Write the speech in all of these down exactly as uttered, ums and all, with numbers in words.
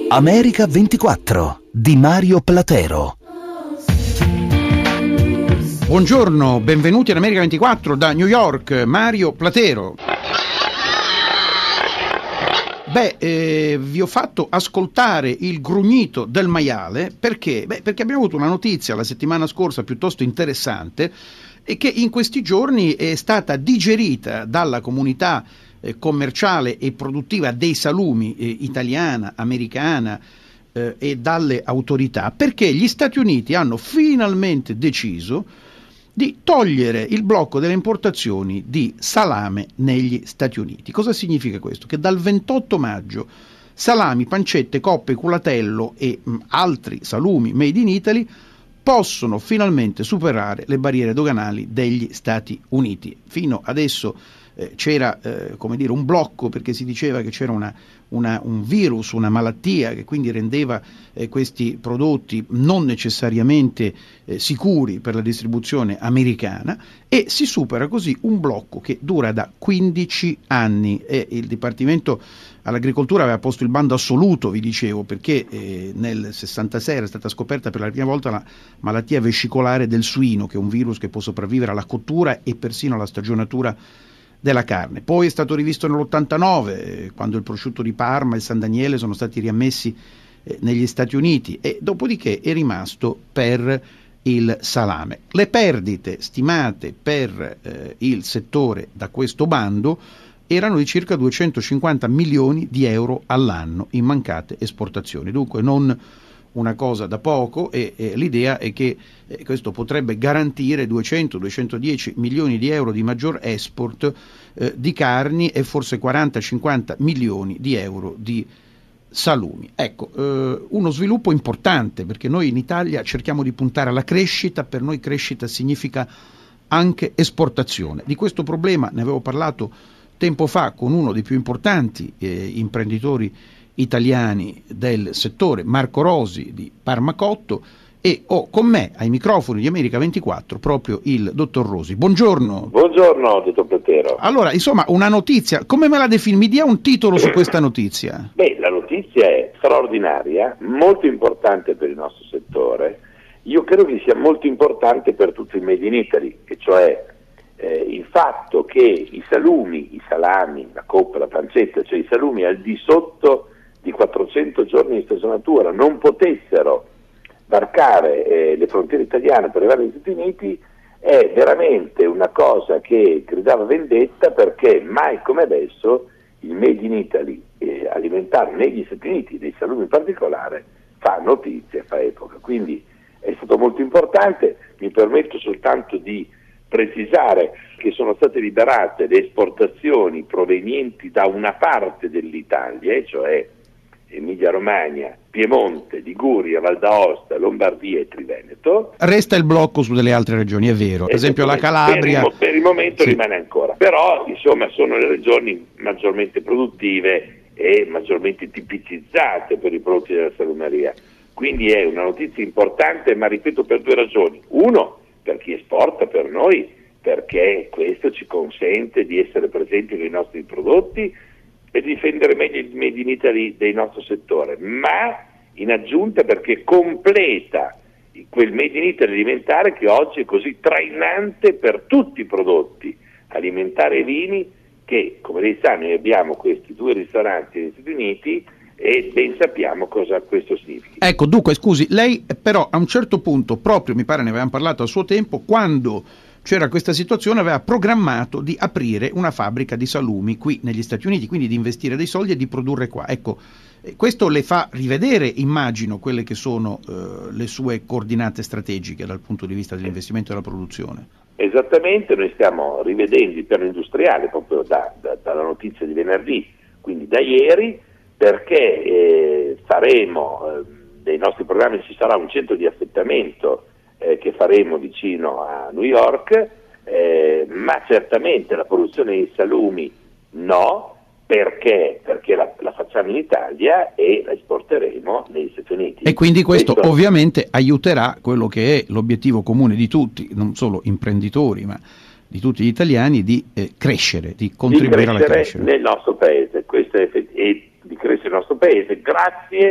America ventiquattro di Mario Platero. Buongiorno, benvenuti ad America ventiquattro da New York, Mario Platero. Beh, eh, vi ho fatto ascoltare il grugnito del maiale perché? Beh, perché abbiamo avuto una notizia la settimana scorsa piuttosto interessante e che in questi giorni è stata digerita dalla comunità eh, commerciale e produttiva dei salumi eh, italiana, americana eh, e dalle autorità, perché gli Stati Uniti hanno finalmente deciso di togliere il blocco delle importazioni di salame negli Stati Uniti. Cosa significa questo? Che dal ventotto maggio salami, pancette, coppe, culatello e mh, altri salumi made in Italy possono finalmente superare le barriere doganali degli Stati Uniti. Fino adesso eh, c'era eh, come dire un blocco perché si diceva che c'era una, una, un virus, una malattia che quindi rendeva eh, questi prodotti non necessariamente eh, sicuri per la distribuzione americana, e si supera così un blocco che dura da quindici anni e il Dipartimento all'Agricoltura aveva posto il bando assoluto, vi dicevo, perché eh, nel sessantasei era stata scoperta per la prima volta la malattia vescicolare del suino, che è un virus che può sopravvivere alla cottura e persino alla stagionatura della carne. Poi è stato rivisto nell'ottantanove, eh, quando il prosciutto di Parma e il San Daniele sono stati riammessi eh, negli Stati Uniti, e dopodiché è rimasto per il salame. Le perdite stimate per eh, il settore da questo bando erano di circa duecentocinquanta milioni di euro all'anno in mancate esportazioni, dunque non una cosa da poco, e, e l'idea è che eh, questo potrebbe garantire duecento duecentodieci milioni di euro di maggior export eh, di carni e forse quaranta cinquanta milioni di euro di salumi. Ecco, eh, uno sviluppo importante, perché noi in Italia cerchiamo di puntare alla crescita. Per noi crescita significa anche esportazione. Di questo problema ne avevo parlato tempo fa con uno dei più importanti eh, imprenditori italiani del settore, Marco Rosi di Parmacotto, e ho con me ai microfoni di America ventiquattro proprio il dottor Rosi. Buongiorno. Buongiorno, dottor Platero. Allora, insomma, una notizia, come me la defini? Mi dia un titolo su questa notizia. Beh, la notizia è straordinaria, molto importante per il nostro settore. Io credo che sia molto importante per tutto il Made in Italy, e cioè eh, il fatto che i salumi, i salami, la coppa, la pancetta, cioè i salumi al di sotto di quattrocento giorni di stagionatura non potessero varcare eh, le frontiere italiane per arrivare negli Stati Uniti è veramente una cosa che gridava vendetta, perché mai come adesso il Made in Italy eh, alimentare negli Stati Uniti, dei salumi in particolare, fa notizia, fa epoca. Quindi è stato molto importante. Mi permetto soltanto di precisare che sono state liberate le esportazioni provenienti da una parte dell'Italia, e cioè Emilia Romagna, Piemonte, Liguria, Val d'Aosta, Lombardia e Triveneto. Resta il blocco su delle altre regioni, è vero, per esempio la Calabria. Per il, per il momento sì. rimane ancora, però insomma sono le regioni maggiormente produttive e maggiormente tipicizzate per i prodotti della salumeria. Quindi è una notizia importante, ma ripeto, per due ragioni. Uno, per chi esporta, per noi, perché questo ci consente di essere presenti con i nostri prodotti e difendere meglio il Made in Italy del nostro settore, ma in aggiunta perché completa quel Made in Italy alimentare che oggi è così trainante per tutti i prodotti alimentari e vini, che come lei sa noi abbiamo questi due ristoranti negli Stati Uniti e ben sappiamo cosa questo significa. Ecco, dunque scusi, lei però a un certo punto, proprio mi pare ne avevamo parlato a suo tempo, quando c'era questa situazione aveva programmato di aprire una fabbrica di salumi qui negli Stati Uniti, quindi di investire dei soldi e di produrre qua. Ecco, questo le fa rivedere, immagino, quelle che sono eh, le sue coordinate strategiche dal punto di vista dell'investimento e della produzione. Esattamente, noi stiamo rivedendo il piano industriale proprio da, da, dalla notizia di venerdì, quindi da ieri, perché eh, faremo eh, dei nostri programmi, ci sarà un centro di affettamento Eh, che faremo vicino a New York, eh, ma certamente la produzione di salumi no, perché? Perché la, la facciamo in Italia e la esporteremo negli Stati Uniti. E quindi questo, questo ovviamente aiuterà quello che è l'obiettivo comune di tutti, non solo imprenditori, ma di tutti gli italiani, di eh, crescere, di contribuire di alla crescita nel nostro paese, questo è, e di crescere nel nostro paese grazie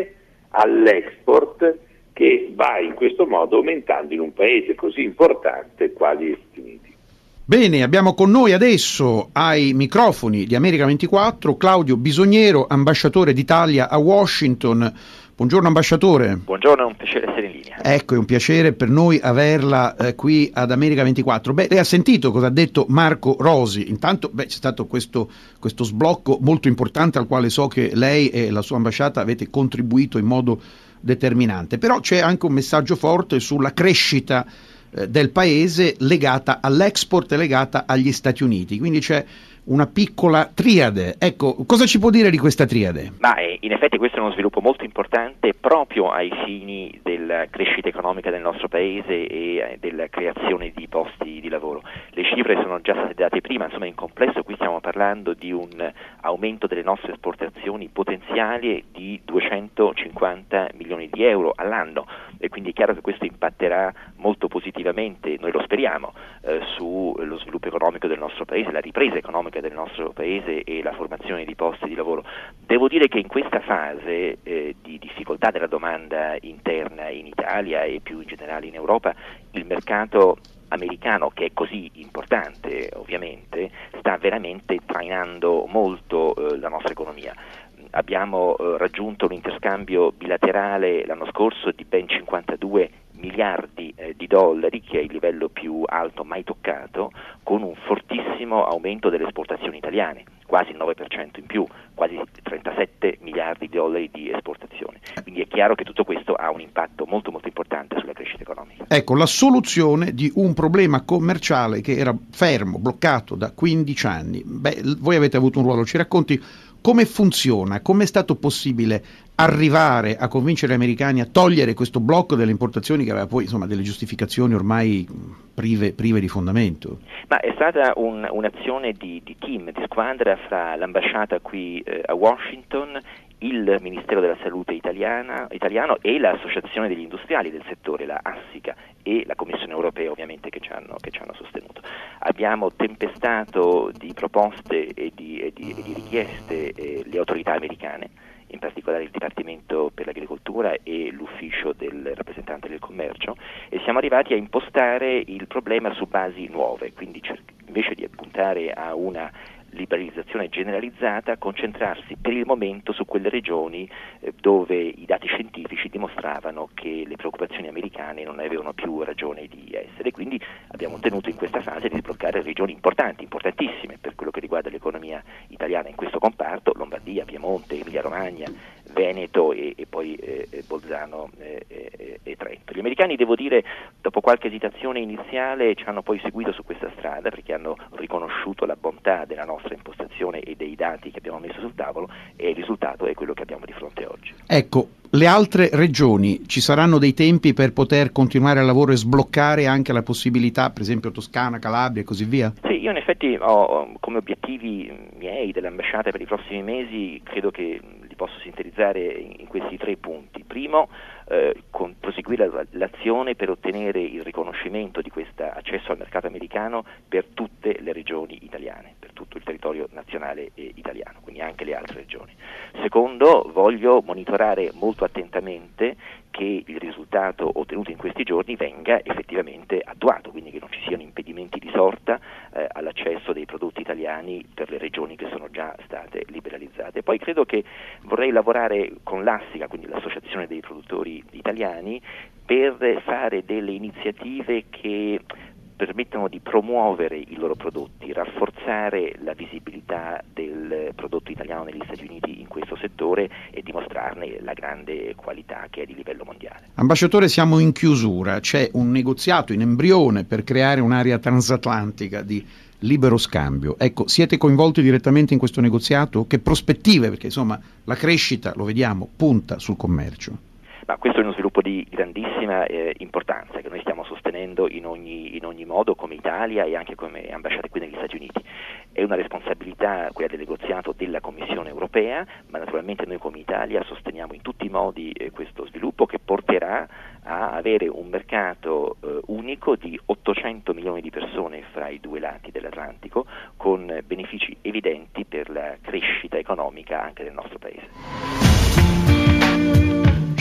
all'export che va in questo modo aumentando in un paese così importante quali gli Stati Uniti. Bene, abbiamo con noi adesso ai microfoni di America ventiquattro Claudio Bisognero, ambasciatore d'Italia a Washington. Buongiorno ambasciatore. Buongiorno, è un piacere essere in linea. Ecco, è un piacere per noi averla eh, qui ad America ventiquattro. Beh, lei ha sentito cosa ha detto Marco Rosi. Intanto beh, c'è stato questo, questo sblocco molto importante al quale so che lei e la sua ambasciata avete contribuito in modo determinante. Però c'è anche un messaggio forte sulla crescita eh, del paese legata all'export e legata agli Stati Uniti. Quindi c'è una piccola triade. Ecco, cosa ci può dire di questa triade? Ma eh, in effetti questo è uno sviluppo molto importante proprio ai fini della crescita economica del nostro paese e eh, della creazione di posti di lavoro. Le cifre sono già state date prima, insomma in complesso qui stiamo parlando di un aumento delle nostre esportazioni potenziali di duecentocinquanta milioni di euro all'anno e quindi è chiaro che questo impatterà molto positivamente, noi lo speriamo, eh, sullo sviluppo economico del nostro paese, la ripresa economica del nostro paese e la formazione di posti di lavoro. Devo dire che in questa fase eh, di difficoltà della domanda interna in Italia e più in generale in Europa, il mercato americano, che è così importante ovviamente, sta veramente trainando molto eh, la nostra economia. Abbiamo eh, raggiunto un interscambio bilaterale l'anno scorso di ben cinquantadue miliardi eh, di dollari, che è il livello più alto mai toccato, con un fortissimo aumento delle esportazioni italiane, quasi il nove per cento in più, quasi trentasette miliardi di dollari di esportazioni. Quindi è chiaro che tutto questo ha un impatto molto molto importante sulla crescita economica. Ecco, la soluzione di un problema commerciale che era fermo, bloccato da quindici anni. Beh, voi avete avuto un ruolo, ci racconti come funziona, come è stato possibile arrivare a convincere gli americani a togliere questo blocco delle importazioni che aveva poi insomma delle giustificazioni ormai prive, prive di fondamento? Ma è stata un, un'azione di, di team, di squadra fra l'ambasciata qui eh, a Washington, il Ministero della Salute italiana, italiano e l'Associazione degli Industriali del settore, la ASSICA, e la Commissione Europea ovviamente che ci hanno, che ci hanno sostenuto. Abbiamo tempestato di proposte e di, e di, e di richieste eh, le autorità americane, in particolare il Dipartimento per l'Agricoltura e l'Ufficio del Rappresentante del Commercio, e siamo arrivati a impostare il problema su basi nuove, quindi cer- invece di puntare a una liberalizzazione generalizzata, concentrarsi per il momento su quelle regioni eh, dove i dati scientifici dimostravano che le preoccupazioni americane non avevano più ragione di essere. Quindi abbiamo ottenuto in questa fase di sbloccare regioni importanti, importantissime per quello che riguarda l'economia italiana in questo comparto: Lombardia, Piemonte, Emilia Romagna, Veneto e, e poi eh, Bolzano eh, eh, e Trento. Gli americani, devo dire, dopo qualche esitazione iniziale ci hanno poi seguito su questa strada perché hanno riconosciuto la bontà della nostra impostazione e dei dati che abbiamo messo sul tavolo, e il risultato è quello che abbiamo di fronte oggi. Ecco, le altre regioni, ci saranno dei tempi per poter continuare il lavoro e sbloccare anche la possibilità, per esempio Toscana, Calabria e così via? Sì, io in effetti ho come obiettivi miei dell'ambasciata per i prossimi mesi, credo che li posso sintetizzare in questi tre punti. Primo, eh, con, proseguire l'azione per ottenere il riconoscimento di questo accesso al mercato americano per tutte le regioni italiane, per tutto il territorio nazionale e italiano, quindi anche le altre regioni. Secondo, voglio monitorare molto attentamente che il risultato ottenuto in questi giorni venga effettivamente attuato, quindi che non ci siano impedimenti di sorta eh, all'accesso dei prodotti italiani per le regioni che sono già state liberalizzate. Poi credo che vorrei lavorare con l'ASSICA, quindi l'Associazione dei Produttori Italiani, per fare delle iniziative che permettono di promuovere i loro prodotti, rafforzare la visibilità del prodotto italiano negli Stati Uniti in questo settore e dimostrarne la grande qualità che è di livello mondiale. Ambasciatore, siamo in chiusura, c'è un negoziato in embrione per creare un'area transatlantica di libero scambio. Ecco, siete coinvolti direttamente in questo negoziato? Che prospettive? Perché insomma la crescita, lo vediamo, punta sul commercio. Ma questo è uno sviluppo di grandissima eh, importanza che noi stiamo sostenendo in ogni, in ogni modo come Italia e anche come ambasciata qui negli Stati Uniti. È una responsabilità, quella del negoziato, della Commissione Europea, ma naturalmente noi come Italia sosteniamo in tutti i modi eh, questo sviluppo che porterà a avere un mercato eh, unico di ottocento milioni di persone fra i due lati dell'Atlantico, con benefici evidenti per la crescita economica anche del nostro Paese. Ci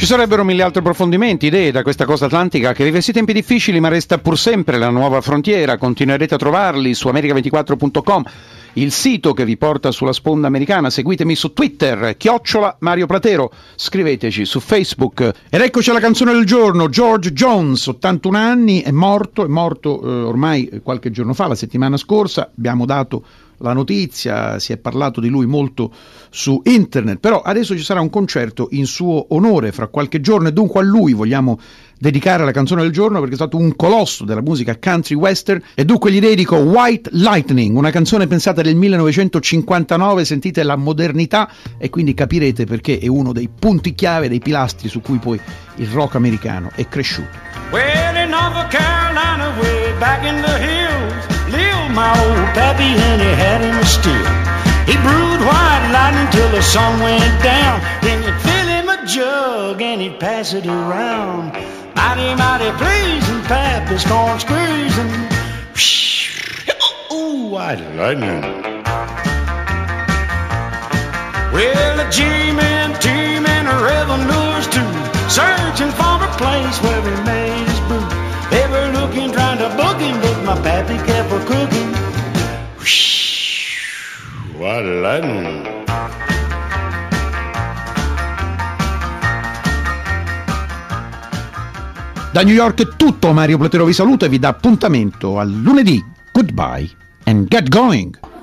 sarebbero mille altri approfondimenti, idee da questa costa atlantica che vive sì tempi difficili ma resta pur sempre la nuova frontiera. Continuerete a trovarli su america ventiquattro punto com, il sito che vi porta sulla sponda americana. Seguitemi su Twitter, chiocciola Mario Platero, scriveteci su Facebook. Ed eccoci alla canzone del giorno. George Jones, ottantuno anni, è morto, è morto eh, ormai qualche giorno fa, la settimana scorsa, abbiamo dato la notizia, si è parlato di lui molto su internet, però adesso ci sarà un concerto in suo onore fra qualche giorno e dunque a lui vogliamo dedicare la canzone del giorno, perché è stato un colosso della musica country western, e dunque gli dedico White Lightning, una canzone pensata nel millenovecentocinquantanove. Sentite la modernità e quindi capirete perché è uno dei punti chiave, dei pilastri su cui poi il rock americano è cresciuto. Well, in North Carolina, way back in the hills, lived my old pappy and he had him a still. He brewed white lightning till the sun went down, then he'd fill him a jug and he'd pass it around. Mighty, mighty pleasing, pappy's corn squeezing. Ooh, white lightning. Well, the G-men, T-men, revenuers too, searching for a place where he made his brew. They were looking, trying to book him, but my pappy kept a cooking. White lightning. Da New York è tutto, Mario Platero vi saluta e vi dà appuntamento al lunedì. Goodbye and get going.